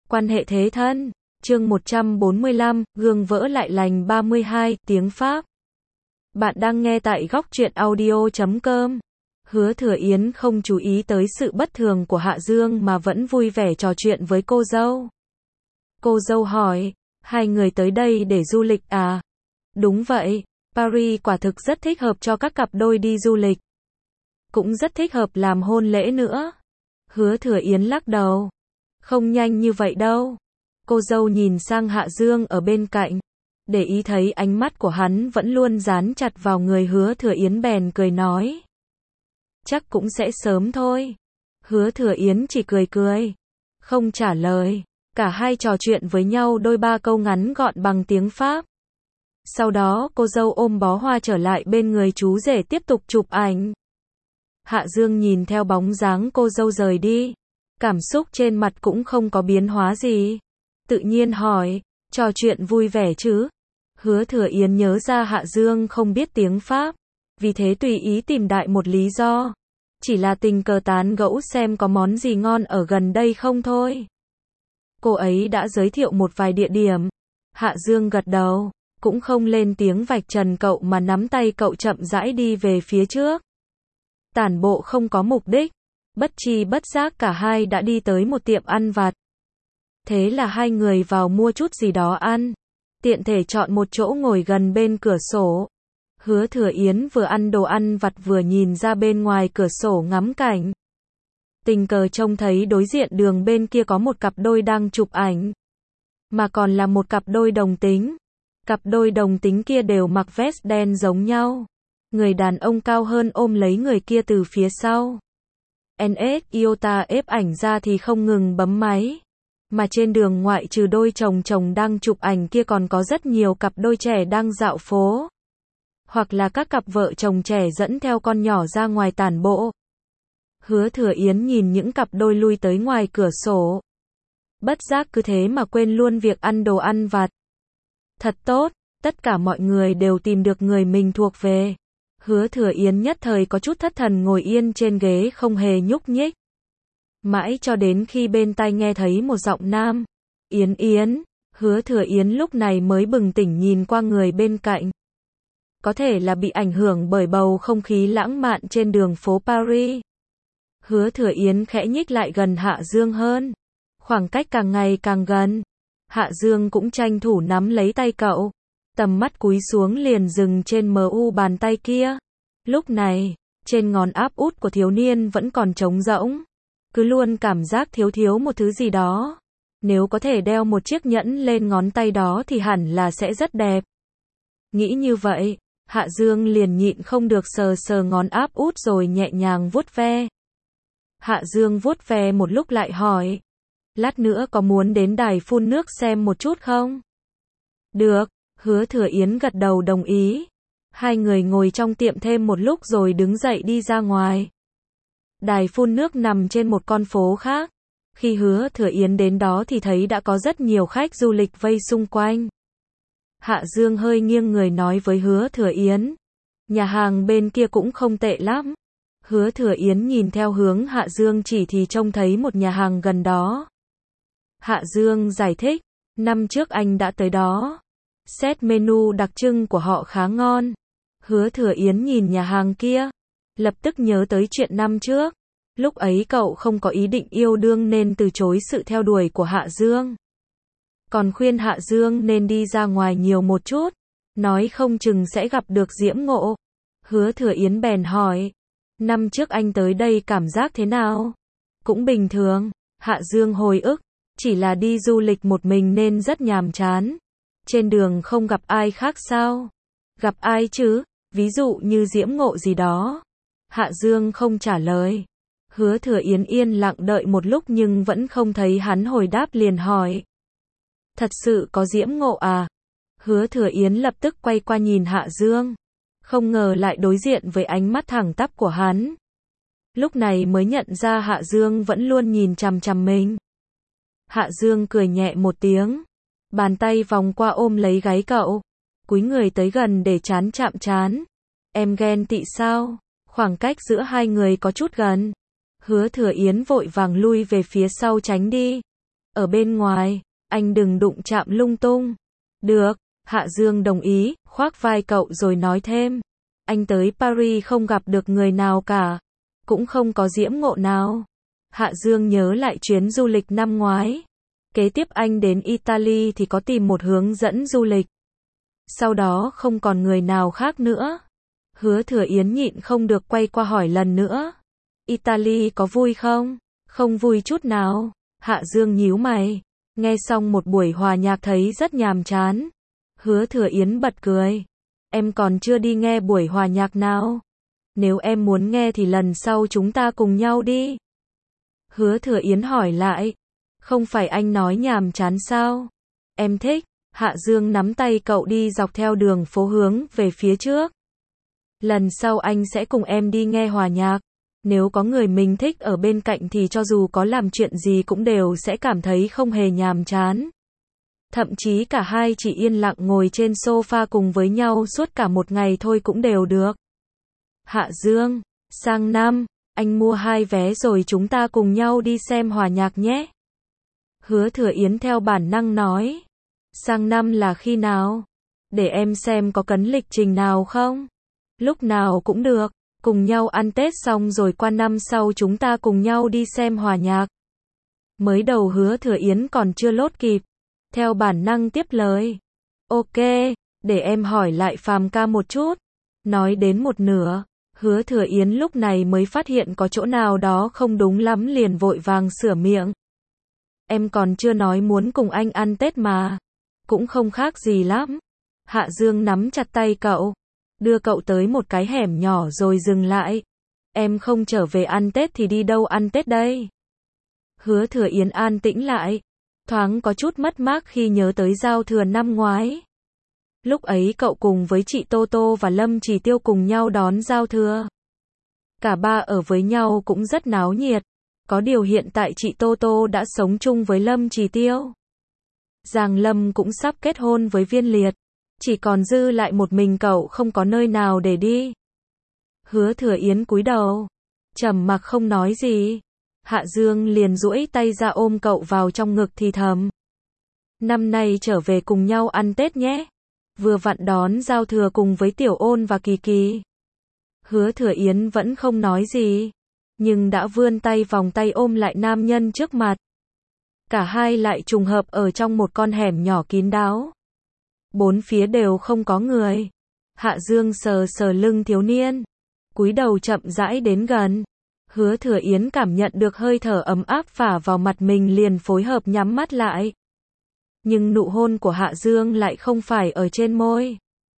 Quan hệ thế thân. Chương 145, gương vỡ lại lành 32, tiếng Pháp. Bạn đang nghe tại góc truyện audio.com. Hứa Thừa Yến không chú ý tới sự bất thường của Hạ Dương mà vẫn vui vẻ trò chuyện với cô dâu. Cô dâu hỏi, hai người tới đây để du lịch à? Đúng vậy, Paris quả thực rất thích hợp cho các cặp đôi đi du lịch. Cũng rất thích hợp làm hôn lễ nữa. Hứa Thừa Yến lắc đầu. Không nhanh như vậy đâu. Cô dâu nhìn sang Hạ Dương ở bên cạnh. Để ý thấy ánh mắt của hắn vẫn luôn dán chặt vào người Hứa Thừa Yến bèn cười nói. Chắc cũng sẽ sớm thôi. Hứa Thừa Yến chỉ cười cười. Không trả lời. Cả hai trò chuyện với nhau đôi ba câu ngắn gọn bằng tiếng Pháp. Sau đó cô dâu ôm bó hoa trở lại bên người chú rể tiếp tục chụp ảnh. Hạ Dương nhìn theo bóng dáng cô dâu rời đi. Cảm xúc trên mặt cũng không có biến hóa gì. Tự nhiên hỏi, trò chuyện vui vẻ chứ? Hứa Thừa Yến nhớ ra Hạ Dương không biết tiếng Pháp. Vì thế tùy ý tìm đại một lý do. Chỉ là tình cờ tán gẫu xem có món gì ngon ở gần đây không thôi. Cô ấy đã giới thiệu một vài địa điểm. Hạ Dương gật đầu, cũng không lên tiếng vạch trần cậu mà nắm tay cậu chậm rãi đi về phía trước. Tản bộ không có mục đích. Bất tri bất giác cả hai đã đi tới một tiệm ăn vặt. Thế là hai người vào mua chút gì đó ăn. Tiện thể chọn một chỗ ngồi gần bên cửa sổ. Hứa Thừa Yến vừa ăn đồ ăn vặt vừa nhìn ra bên ngoài cửa sổ ngắm cảnh. Tình cờ trông thấy đối diện đường bên kia có một cặp đôi đang chụp ảnh. Mà còn là một cặp đôi đồng tính. Cặp đôi đồng tính kia đều mặc vest đen giống nhau. Người đàn ông cao hơn ôm lấy người kia từ phía sau. NS Iota ép ảnh ra thì không ngừng bấm máy. Mà trên đường ngoại trừ đôi chồng chồng đang chụp ảnh kia còn có rất nhiều cặp đôi trẻ đang dạo phố. Hoặc là các cặp vợ chồng trẻ dẫn theo con nhỏ ra ngoài tản bộ. Hứa Thừa Yến nhìn những cặp đôi lui tới ngoài cửa sổ. Bất giác cứ thế mà quên luôn việc ăn đồ ăn vặt. Thật tốt, tất cả mọi người đều tìm được người mình thuộc về. Hứa Thừa Yến nhất thời có chút thất thần ngồi yên trên ghế không hề nhúc nhích. Mãi cho đến khi bên tai nghe thấy một giọng nam. Yến Yến, Hứa Thừa Yến lúc này mới bừng tỉnh nhìn qua người bên cạnh. Có thể là bị ảnh hưởng bởi bầu không khí lãng mạn trên đường phố Paris. Hứa Thừa Yến khẽ nhích lại gần Hạ Dương hơn. Khoảng cách càng ngày càng gần. Hạ Dương cũng tranh thủ nắm lấy tay cậu. Tầm mắt cúi xuống liền dừng trên mu bàn tay kia. Lúc này, trên ngón áp út của thiếu niên vẫn còn trống rỗng. Cứ luôn cảm giác thiếu thiếu một thứ gì đó. Nếu có thể đeo một chiếc nhẫn lên ngón tay đó thì hẳn là sẽ rất đẹp. Nghĩ như vậy, Hạ Dương liền nhịn không được sờ sờ ngón áp út rồi nhẹ nhàng vuốt ve. Hạ Dương vuốt ve một lúc lại hỏi. Lát nữa có muốn đến đài phun nước xem một chút không? Được, Hứa Thừa Yến gật đầu đồng ý. Hai người ngồi trong tiệm thêm một lúc rồi đứng dậy đi ra ngoài. Đài phun nước nằm trên một con phố khác. Khi Hứa Thừa Yến đến đó thì thấy đã có rất nhiều khách du lịch vây xung quanh. Hạ Dương hơi nghiêng người nói với Hứa Thừa Yến. Nhà hàng bên kia cũng không tệ lắm. Hứa Thừa Yến nhìn theo hướng Hạ Dương chỉ thì trông thấy một nhà hàng gần đó. Hạ Dương giải thích. Năm trước anh đã tới đó. Set menu đặc trưng của họ khá ngon. Hứa Thừa Yến nhìn nhà hàng kia. Lập tức nhớ tới chuyện năm trước. Lúc ấy cậu không có ý định yêu đương nên từ chối sự theo đuổi của Hạ Dương. Còn khuyên Hạ Dương nên đi ra ngoài nhiều một chút. Nói không chừng sẽ gặp được diễm ngộ. Hứa Thừa Yến bèn hỏi. Năm trước anh tới đây cảm giác thế nào? Cũng bình thường. Hạ Dương hồi ức. Chỉ là đi du lịch một mình nên rất nhàm chán. Trên đường không gặp ai khác sao? Gặp ai chứ? Ví dụ như diễm ngộ gì đó. Hạ Dương không trả lời. Hứa Thừa Yến yên lặng đợi một lúc nhưng vẫn không thấy hắn hồi đáp liền hỏi. Thật sự có diễm ngộ à? Hứa Thừa Yến lập tức quay qua nhìn Hạ Dương. Không ngờ lại đối diện với ánh mắt thẳng tắp của hắn. Lúc này mới nhận ra Hạ Dương vẫn luôn nhìn chằm chằm mình. Hạ Dương cười nhẹ một tiếng. Bàn tay vòng qua ôm lấy gáy cậu. Cúi người tới gần để trán chạm trán. Em ghen tị sao? Khoảng cách giữa hai người có chút gần. Hứa Thừa Yến vội vàng lui về phía sau tránh đi. Ở bên ngoài, anh đừng đụng chạm lung tung. Được, Hạ Dương đồng ý, khoác vai cậu rồi nói thêm. Anh tới Paris không gặp được người nào cả, cũng không có diễm ngộ nào. Hạ Dương nhớ lại chuyến du lịch năm ngoái. Kế tiếp anh đến Italy thì có tìm một hướng dẫn du lịch. Sau đó không còn người nào khác nữa. Hứa Thừa Yến nhịn không được quay qua hỏi lần nữa. Italy có vui không? Không vui chút nào. Hạ Dương nhíu mày. Nghe xong một buổi hòa nhạc thấy rất nhàm chán. Hứa Thừa Yến bật cười. Em còn chưa đi nghe buổi hòa nhạc nào. Nếu em muốn nghe thì lần sau chúng ta cùng nhau đi. Hứa Thừa Yến hỏi lại. Không phải anh nói nhàm chán sao? Em thích. Hạ Dương nắm tay cậu đi dọc theo đường phố hướng về phía trước. Lần sau anh sẽ cùng em đi nghe hòa nhạc. Nếu có người mình thích ở bên cạnh thì cho dù có làm chuyện gì cũng đều sẽ cảm thấy không hề nhàm chán. Thậm chí cả hai chỉ yên lặng ngồi trên sofa cùng với nhau suốt cả một ngày thôi cũng đều được. Hạ Dương, sang năm, anh mua 2 vé rồi chúng ta cùng nhau đi xem hòa nhạc nhé. Hứa Thừa Yến theo bản năng nói. Sang năm là khi nào? Để em xem có cấn lịch trình nào không? Lúc nào cũng được, cùng nhau ăn Tết xong rồi qua năm sau chúng ta cùng nhau đi xem hòa nhạc. Mới đầu Hứa Thừa Yến còn chưa lốt kịp, theo bản năng tiếp lời. Ok, để em hỏi lại Phàm ca một chút. Nói đến một nửa, Hứa Thừa Yến lúc này mới phát hiện có chỗ nào đó không đúng lắm liền vội vàng sửa miệng. Em còn chưa nói muốn cùng anh ăn Tết mà. Cũng không khác gì lắm. Hạ Dương nắm chặt tay cậu, đưa cậu tới một cái hẻm nhỏ rồi dừng lại. Em không trở về ăn Tết thì đi đâu ăn Tết đây? Hứa Thừa Yến an tĩnh lại, thoáng có chút mất mát khi nhớ tới giao thừa năm ngoái. Lúc ấy cậu cùng với chị Tô Tô và Lâm Chỉ Tiêu cùng nhau đón giao thừa. Cả ba ở với nhau cũng rất náo nhiệt. Có điều hiện tại chị Tô Tô đã sống chung với Lâm Chỉ Tiêu. Giang Lâm cũng sắp kết hôn với Viên Liệt. Chỉ còn dư lại một mình cậu không có nơi nào để đi. Hứa Thừa Yến cúi đầu, trầm mặc không nói gì. Hạ Dương liền duỗi tay ra ôm cậu vào trong ngực thì thầm. Năm nay trở về cùng nhau ăn Tết nhé. Vừa vặn đón giao thừa cùng với Tiểu Ôn và Kỳ Kỳ. Hứa Thừa Yến vẫn không nói gì, nhưng đã vươn tay vòng tay ôm lại nam nhân trước mặt. Cả hai lại trùng hợp ở trong một con hẻm nhỏ kín đáo. Bốn phía đều không có người. Hạ Dương sờ sờ lưng thiếu niên, cúi đầu chậm rãi đến gần. Hứa Thừa Yến cảm nhận được hơi thở ấm áp phả vào mặt mình liền phối hợp nhắm mắt lại. Nhưng nụ hôn của Hạ Dương lại không phải ở trên môi,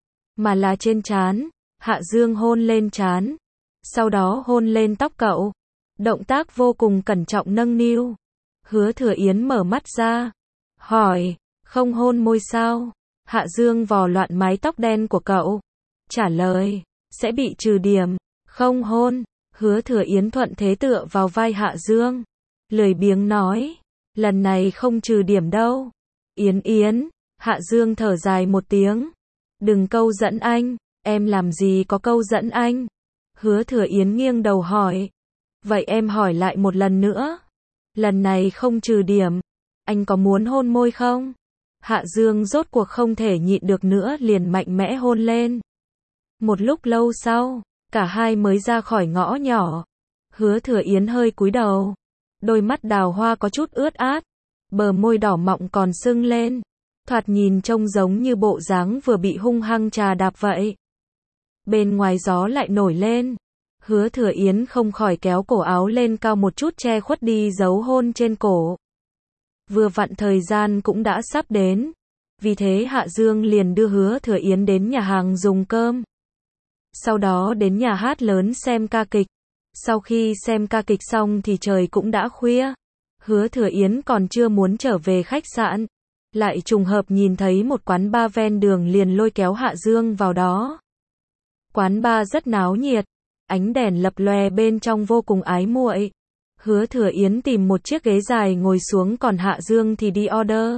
mà là trên trán. Hạ Dương hôn lên trán, sau đó hôn lên tóc cậu. Động tác vô cùng cẩn trọng nâng niu. Hứa Thừa Yến mở mắt ra, hỏi, không hôn môi sao? Hạ Dương vò loạn mái tóc đen của cậu, trả lời, sẽ bị trừ điểm, không hôn. Hứa Thừa Yến thuận thế tựa vào vai Hạ Dương, lười biếng nói, lần này không trừ điểm đâu. Yến Yến, Hạ Dương thở dài một tiếng, đừng câu dẫn anh, em làm gì có câu dẫn anh. Hứa Thừa Yến nghiêng đầu hỏi, vậy em hỏi lại một lần nữa, lần này không trừ điểm, anh có muốn hôn môi không? Hạ Dương rốt cuộc không thể nhịn được nữa liền mạnh mẽ hôn lên. Một lúc lâu sau, cả hai mới ra khỏi ngõ nhỏ. Hứa Thừa Yến hơi cúi đầu, đôi mắt đào hoa có chút ướt át, bờ môi đỏ mọng còn sưng lên, thoạt nhìn trông giống như bộ dáng vừa bị hung hăng trà đạp vậy. Bên ngoài gió lại nổi lên. Hứa Thừa Yến không khỏi kéo cổ áo lên cao một chút che khuất đi dấu hôn trên cổ. Vừa vặn thời gian cũng đã sắp đến. Vì thế Hạ Dương liền đưa Hứa Thừa Yến đến nhà hàng dùng cơm. Sau đó đến nhà hát lớn xem ca kịch. Sau khi xem ca kịch xong thì trời cũng đã khuya. Hứa Thừa Yến còn chưa muốn trở về khách sạn. Lại trùng hợp nhìn thấy một quán bar ven đường liền lôi kéo Hạ Dương vào đó. Quán bar rất náo nhiệt. Ánh đèn lập lòe bên trong vô cùng ái muội. Hứa Thừa Yến tìm một chiếc ghế dài ngồi xuống còn Hạ Dương thì đi order.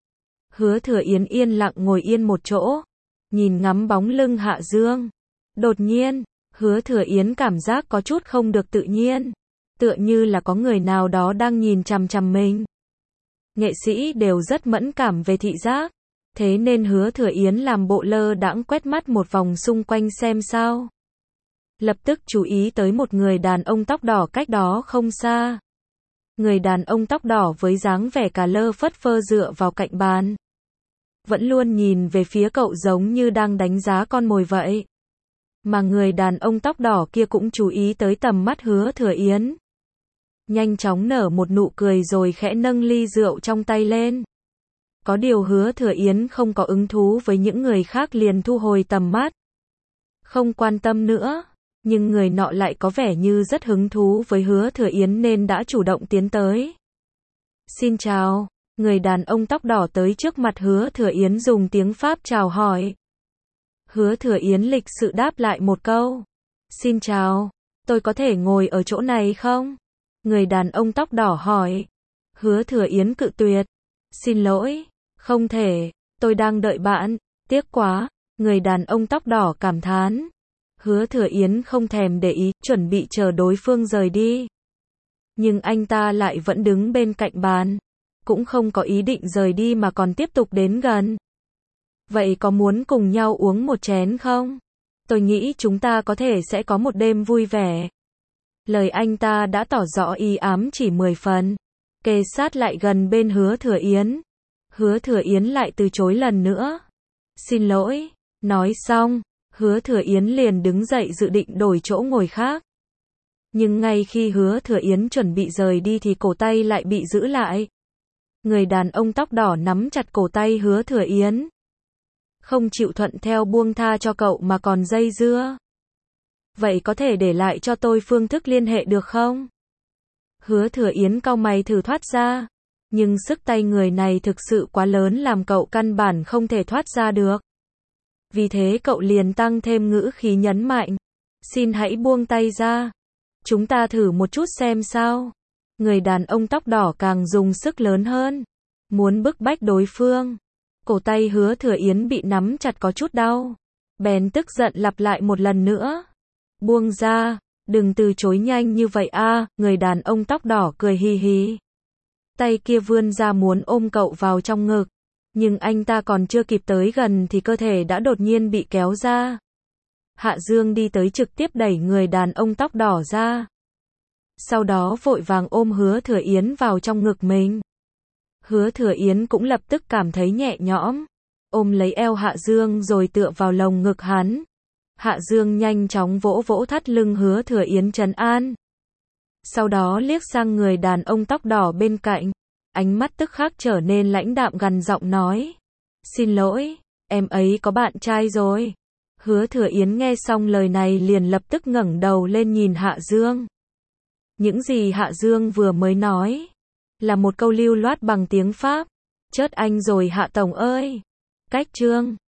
Hứa Thừa Yến yên lặng ngồi yên một chỗ, nhìn ngắm bóng lưng Hạ Dương. Đột nhiên, Hứa Thừa Yến cảm giác có chút không được tự nhiên, tựa như là có người nào đó đang nhìn chằm chằm mình. Nghệ sĩ đều rất mẫn cảm về thị giác. Thế nên Hứa Thừa Yến làm bộ lơ đãng quét mắt một vòng xung quanh xem sao. Lập tức chú ý tới một người đàn ông tóc đỏ cách đó không xa. Người đàn ông tóc đỏ với dáng vẻ cà lơ phất phơ dựa vào cạnh bàn. Vẫn luôn nhìn về phía cậu giống như đang đánh giá con mồi vậy. Mà người đàn ông tóc đỏ kia cũng chú ý tới tầm mắt Hứa Thừa Yến. Nhanh chóng nở một nụ cười rồi khẽ nâng ly rượu trong tay lên. Có điều Hứa Thừa Yến không có hứng thú với những người khác liền thu hồi tầm mắt. Không quan tâm nữa, nhưng người nọ lại có vẻ như rất hứng thú với Hứa Thừa Yến nên đã chủ động tiến tới. Xin chào, người đàn ông tóc đỏ tới trước mặt Hứa Thừa Yến dùng tiếng Pháp chào hỏi. Hứa Thừa Yến lịch sự đáp lại một câu. Xin chào, tôi có thể ngồi ở chỗ này không? Người đàn ông tóc đỏ hỏi. Hứa Thừa Yến cự tuyệt. Xin lỗi, không thể, tôi đang đợi bạn, tiếc quá, người đàn ông tóc đỏ cảm thán. Hứa Thừa Yến không thèm để ý, chuẩn bị chờ đối phương rời đi. Nhưng anh ta lại vẫn đứng bên cạnh bàn, cũng không có ý định rời đi mà còn tiếp tục đến gần. Vậy có muốn cùng nhau uống một chén không? Tôi nghĩ chúng ta có thể sẽ có một đêm vui vẻ. Lời anh ta đã tỏ rõ ý ám chỉ 10 phần. Kề sát lại gần bên Hứa Thừa Yến. Hứa Thừa Yến lại từ chối lần nữa. Xin lỗi. Nói xong, Hứa Thừa Yến liền đứng dậy dự định đổi chỗ ngồi khác. Nhưng ngay khi Hứa Thừa Yến chuẩn bị rời đi thì cổ tay lại bị giữ lại. Người đàn ông tóc đỏ nắm chặt cổ tay Hứa Thừa Yến. Không chịu thuận theo buông tha cho cậu mà còn dây dưa. Vậy có thể để lại cho tôi phương thức liên hệ được không? Hứa Thừa Yến cau mày thử thoát ra. Nhưng sức tay người này thực sự quá lớn làm cậu căn bản không thể thoát ra được. Vì thế cậu liền tăng thêm ngữ khí nhấn mạnh. Xin hãy buông tay ra. Chúng ta thử một chút xem sao. Người đàn ông tóc đỏ càng dùng sức lớn hơn. Muốn bức bách đối phương. Cổ tay Hứa Thừa Yến bị nắm chặt có chút đau. Bèn tức giận lặp lại một lần nữa. Buông ra, đừng từ chối nhanh như vậy a. Người đàn ông tóc đỏ cười hì hì. Tay kia vươn ra muốn ôm cậu vào trong ngực. Nhưng anh ta còn chưa kịp tới gần thì cơ thể đã đột nhiên bị kéo ra. Hạ Dương đi tới trực tiếp đẩy người đàn ông tóc đỏ ra. Sau đó vội vàng ôm Hứa Thừa Yến vào trong ngực mình. Hứa Thừa Yến cũng lập tức cảm thấy nhẹ nhõm. Ôm lấy eo Hạ Dương rồi tựa vào lồng ngực hắn. Hạ Dương nhanh chóng vỗ vỗ thắt lưng Hứa Thừa Yến trấn an. Sau đó liếc sang người đàn ông tóc đỏ bên cạnh. Ánh mắt tức khắc trở nên lãnh đạm gằn giọng nói. Xin lỗi, em ấy có bạn trai rồi. Hứa Thừa Yến nghe xong lời này liền lập tức ngẩng đầu lên nhìn Hạ Dương. Những gì Hạ Dương vừa mới nói là một câu lưu loát bằng tiếng Pháp. Chớt anh rồi Hạ Tổng ơi. Cách chương